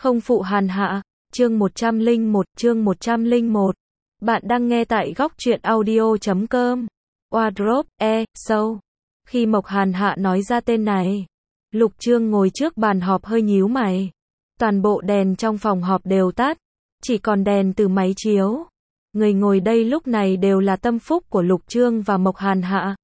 Không phụ hàn hạ, chương 101. Bạn đang nghe tại góc truyện audio.com. Wardrobe, show. Khi Mộc Hàn Hạ nói ra tên này, Lục Chương ngồi trước bàn họp hơi nhíu mày. Toàn bộ đèn trong phòng họp đều tắt, chỉ còn đèn từ máy chiếu. Người ngồi đây lúc này đều là tâm phúc của Lục Chương và Mộc Hàn Hạ.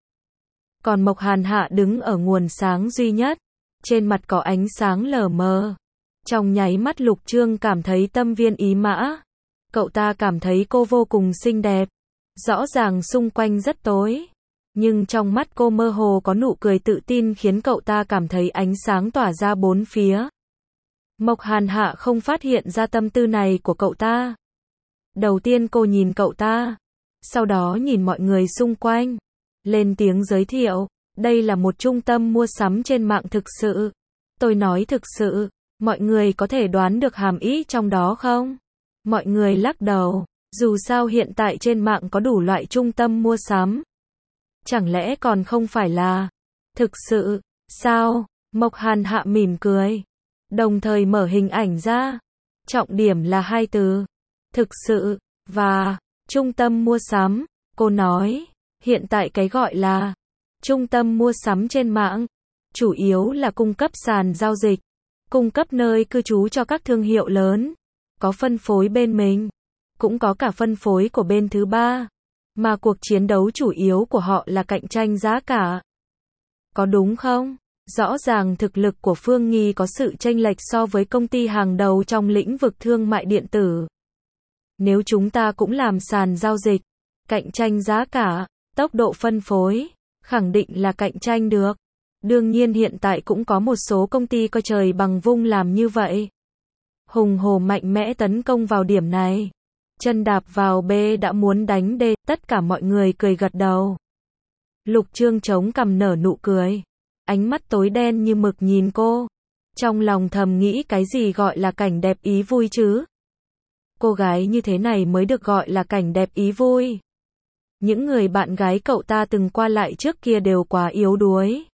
Còn Mộc Hàn Hạ đứng ở nguồn sáng duy nhất, trên mặt có ánh sáng lờ mờ. Trong nháy mắt Lục Chương cảm thấy tâm viên ý mã. Cậu ta cảm thấy cô vô cùng xinh đẹp. Rõ ràng xung quanh rất tối, nhưng trong mắt cô mơ hồ có nụ cười tự tin khiến cậu ta cảm thấy ánh sáng tỏa ra bốn phía. Mộc Hàn Hạ không phát hiện ra tâm tư này của cậu ta. Đầu tiên cô nhìn cậu ta, sau đó nhìn mọi người xung quanh, lên tiếng giới thiệu, đây là một trung tâm mua sắm trên mạng thực sự. Tôi nói thực sự, mọi người có thể đoán được hàm ý trong đó không? Mọi người lắc đầu, dù sao hiện tại trên mạng có đủ loại trung tâm mua sắm. Chẳng lẽ còn không phải là thực sự, sao? Mộc Hàn Hạ mỉm cười, đồng thời mở hình ảnh ra. Trọng điểm là hai từ, thực sự, và trung tâm mua sắm. Cô nói, hiện tại cái gọi là trung tâm mua sắm trên mạng, chủ yếu là cung cấp sàn giao dịch, cung cấp nơi cư trú cho các thương hiệu lớn, có phân phối bên mình, cũng có cả phân phối của bên thứ ba, mà cuộc chiến đấu chủ yếu của họ là cạnh tranh giá cả. Có đúng không? Rõ ràng thực lực của Phương Nghi có sự chênh lệch so với công ty hàng đầu trong lĩnh vực thương mại điện tử. Nếu chúng ta cũng làm sàn giao dịch, cạnh tranh giá cả, tốc độ phân phối, khẳng định là cạnh tranh được. Đương nhiên hiện tại cũng có một số công ty coi trời bằng vung làm như vậy. Hùng hổ mạnh mẽ tấn công vào điểm này. Chân đạp vào B đã muốn đánh D, tất cả mọi người cười gật đầu. Lục Chương chống cằm nở nụ cười. Ánh mắt tối đen như mực nhìn cô. Trong lòng thầm nghĩ cái gì gọi là cảnh đẹp ý vui chứ? Cô gái như thế này mới được gọi là cảnh đẹp ý vui. Những người bạn gái cậu ta từng qua lại trước kia đều quá yếu đuối.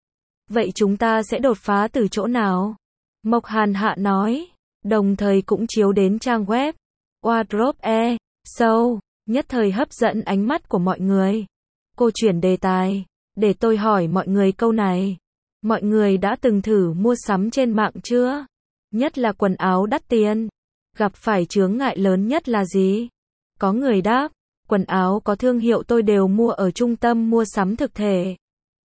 Vậy chúng ta sẽ đột phá từ chỗ nào? Mộc Hàn Hạ nói, đồng thời cũng chiếu đến trang web Wardrobe, show, nhất thời hấp dẫn ánh mắt của mọi người. Cô chuyển đề tài, để tôi hỏi mọi người câu này. Mọi người đã từng thử mua sắm trên mạng chưa? Nhất là quần áo đắt tiền. Gặp phải chướng ngại lớn nhất là gì? Có người đáp, quần áo có thương hiệu tôi đều mua ở trung tâm mua sắm thực thể.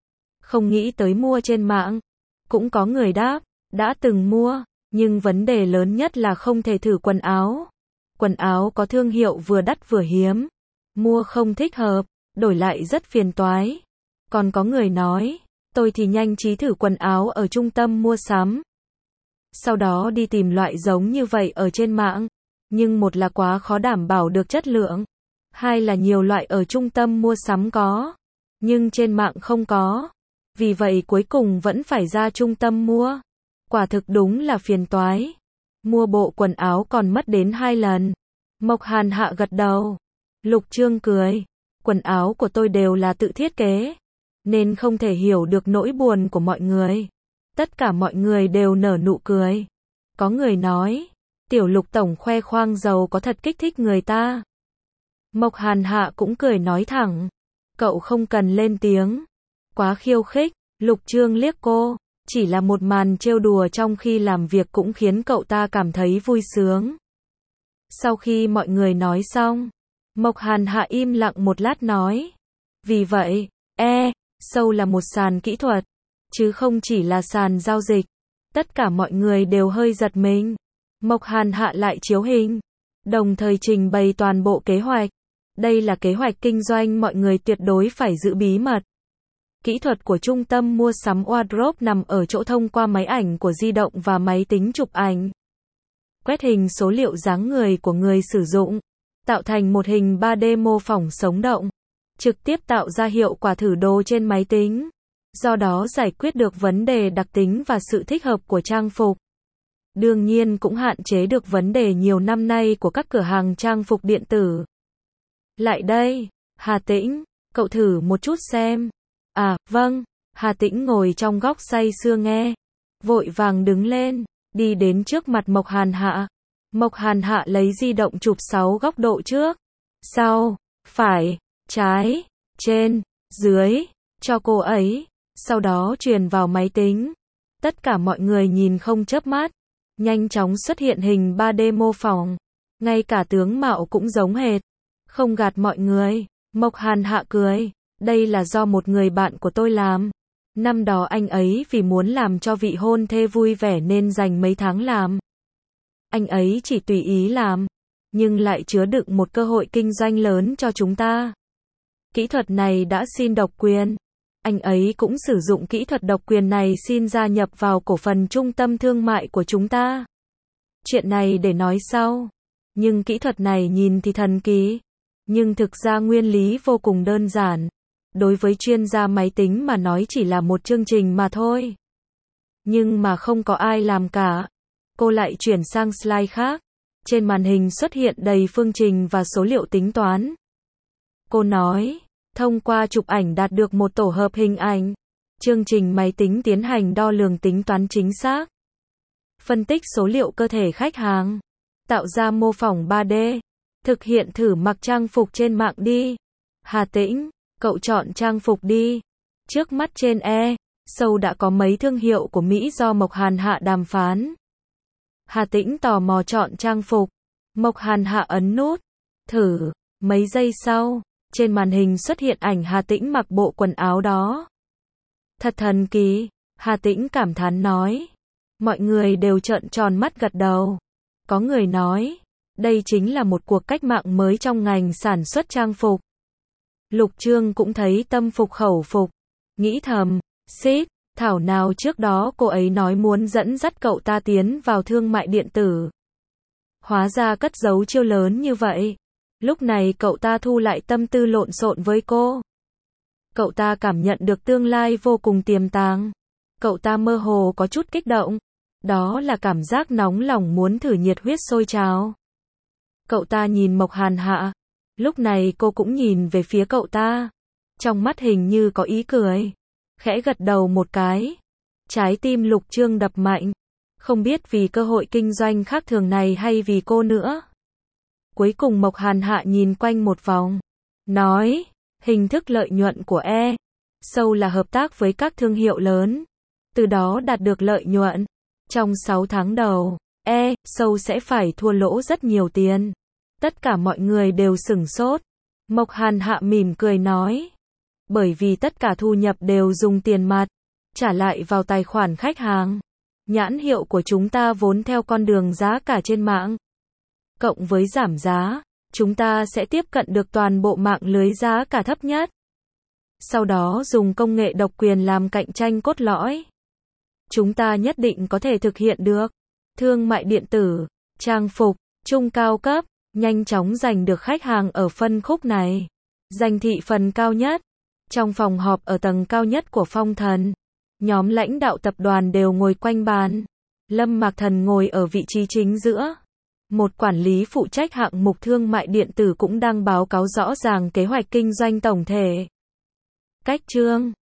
Không nghĩ tới mua trên mạng. Cũng có người đáp, đã từng mua, nhưng vấn đề lớn nhất là không thể thử quần áo. Quần áo có thương hiệu vừa đắt vừa hiếm. Mua không thích hợp, đổi lại rất phiền toái. Còn có người nói, tôi thì nhanh trí thử quần áo ở trung tâm mua sắm. Sau đó đi tìm loại giống như vậy ở trên mạng. Nhưng một là quá khó đảm bảo được chất lượng. Hai là nhiều loại ở trung tâm mua sắm có, nhưng trên mạng không có. Vì vậy cuối cùng vẫn phải ra trung tâm mua. Quả thực đúng là phiền toái. Mua bộ quần áo còn mất đến 2 lần. Mộc Hàn Hạ gật đầu. Lục Chương cười. Quần áo của tôi đều là tự thiết kế, nên không thể hiểu được nỗi buồn của mọi người. Tất cả mọi người đều nở nụ cười. Có người nói, tiểu Lục tổng khoe khoang giàu có thật kích thích người ta. Mộc Hàn Hạ cũng cười nói thẳng. Cậu không cần lên tiếng. Quá khiêu khích. Lục Chương liếc cô. Chỉ là một màn trêu đùa trong khi làm việc cũng khiến cậu ta cảm thấy vui sướng. Sau khi mọi người nói xong, Mộc Hàn Hạ im lặng một lát nói. Vì vậy, show là một sàn kỹ thuật, chứ không chỉ là sàn giao dịch. Tất cả mọi người đều hơi giật mình. Mộc Hàn Hạ lại chiếu hình, đồng thời trình bày toàn bộ kế hoạch. Đây là kế hoạch kinh doanh mọi người tuyệt đối phải giữ bí mật. Kỹ thuật của trung tâm mua sắm Wardrobe nằm ở chỗ thông qua máy ảnh của di động và máy tính chụp ảnh. Quét hình số liệu dáng người của người sử dụng, tạo thành một hình 3D mô phỏng sống động. Trực tiếp tạo ra hiệu quả thử đồ trên máy tính. Do đó giải quyết được vấn đề đặc tính và sự thích hợp của trang phục. Đương nhiên cũng hạn chế được vấn đề nhiều năm nay của các cửa hàng trang phục điện tử. Lại đây, Hà Tĩnh, cậu thử một chút xem. À, vâng. Hà Tĩnh ngồi trong góc say sưa nghe. Vội vàng đứng lên, đi đến trước mặt Mộc Hàn Hạ. Mộc Hàn Hạ lấy di động chụp 6 góc độ trước, sau, phải, trái, trên, dưới, cho cô ấy, sau đó truyền vào máy tính. Tất cả mọi người nhìn không chớp mắt, nhanh chóng xuất hiện hình 3D mô phỏng, ngay cả tướng mạo cũng giống hệt. Không gạt mọi người, Mộc Hàn Hạ cười, đây là do một người bạn của tôi làm. Năm đó anh ấy vì muốn làm cho vị hôn thê vui vẻ nên dành mấy tháng làm. Anh ấy chỉ tùy ý làm, nhưng lại chứa đựng một cơ hội kinh doanh lớn cho chúng ta. Kỹ thuật này đã xin độc quyền. Anh ấy cũng sử dụng kỹ thuật độc quyền này xin gia nhập vào cổ phần trung tâm thương mại của chúng ta. Chuyện này để nói sau. Nhưng kỹ thuật này nhìn thì thần kỳ, nhưng thực ra nguyên lý vô cùng đơn giản. Đối với chuyên gia máy tính mà nói chỉ là một chương trình mà thôi. Nhưng mà không có ai làm cả. Cô lại chuyển sang slide khác. Trên màn hình xuất hiện đầy phương trình và số liệu tính toán. Cô nói, thông qua chụp ảnh đạt được một tổ hợp hình ảnh. Chương trình máy tính tiến hành đo lường tính toán chính xác. Phân tích số liệu cơ thể khách hàng. Tạo ra mô phỏng 3D. Thực hiện thử mặc trang phục trên mạng đi. Hà Tĩnh, cậu chọn trang phục đi. Trước mắt trên Show đã có mấy thương hiệu của Mỹ do Mộc Hàn Hạ đàm phán. Hà Tĩnh tò mò chọn trang phục. Mộc Hàn Hạ ấn nút. Thử. Mấy giây sau, trên màn hình xuất hiện ảnh Hà Tĩnh mặc bộ quần áo đó. Thật thần kỳ, Hà Tĩnh cảm thán nói. Mọi người đều trợn tròn mắt gật đầu. Có người nói, đây chính là một cuộc cách mạng mới trong ngành sản xuất trang phục. Lục Trương cũng thấy tâm phục khẩu phục. Nghĩ thầm, xít, thảo nào trước đó cô ấy nói muốn dẫn dắt cậu ta tiến vào thương mại điện tử. Hóa ra cất giấu chiêu lớn như vậy. Lúc này cậu ta thu lại tâm tư lộn xộn với cô. Cậu ta cảm nhận được tương lai vô cùng tiềm tàng. Cậu ta mơ hồ có chút kích động. Đó là cảm giác nóng lòng muốn thử nhiệt huyết sôi trào. Cậu ta nhìn Mộc Hàn Hạ. Lúc này cô cũng nhìn về phía cậu ta. Trong mắt hình như có ý cười. Khẽ gật đầu một cái. Trái tim Lục Trương đập mạnh. Không biết vì cơ hội kinh doanh khác thường này hay vì cô nữa. Cuối cùng Mộc Hàn Hạ nhìn quanh một vòng. Nói, hình thức lợi nhuận của Show là hợp tác với các thương hiệu lớn. Từ đó đạt được lợi nhuận. Trong 6 tháng đầu, Show sẽ phải thua lỗ rất nhiều tiền. Tất cả mọi người đều sửng sốt. Mộc Hàn Hạ mỉm cười nói. Bởi vì tất cả thu nhập đều dùng tiền mặt, trả lại vào tài khoản khách hàng. Nhãn hiệu của chúng ta vốn theo con đường giá cả trên mạng. Cộng với giảm giá, chúng ta sẽ tiếp cận được toàn bộ mạng lưới giá cả thấp nhất. Sau đó dùng công nghệ độc quyền làm cạnh tranh cốt lõi. Chúng ta nhất định có thể thực hiện được. Thương mại điện tử, trang phục, trung cao cấp, nhanh chóng giành được khách hàng ở phân khúc này. Giành thị phần cao nhất. Trong phòng họp ở tầng cao nhất của Phong Thần, nhóm lãnh đạo tập đoàn đều ngồi quanh bàn. Lâm Mạc Thần ngồi ở vị trí chính giữa. Một quản lý phụ trách hạng mục thương mại điện tử cũng đang báo cáo rõ ràng kế hoạch kinh doanh tổng thể. Cách chương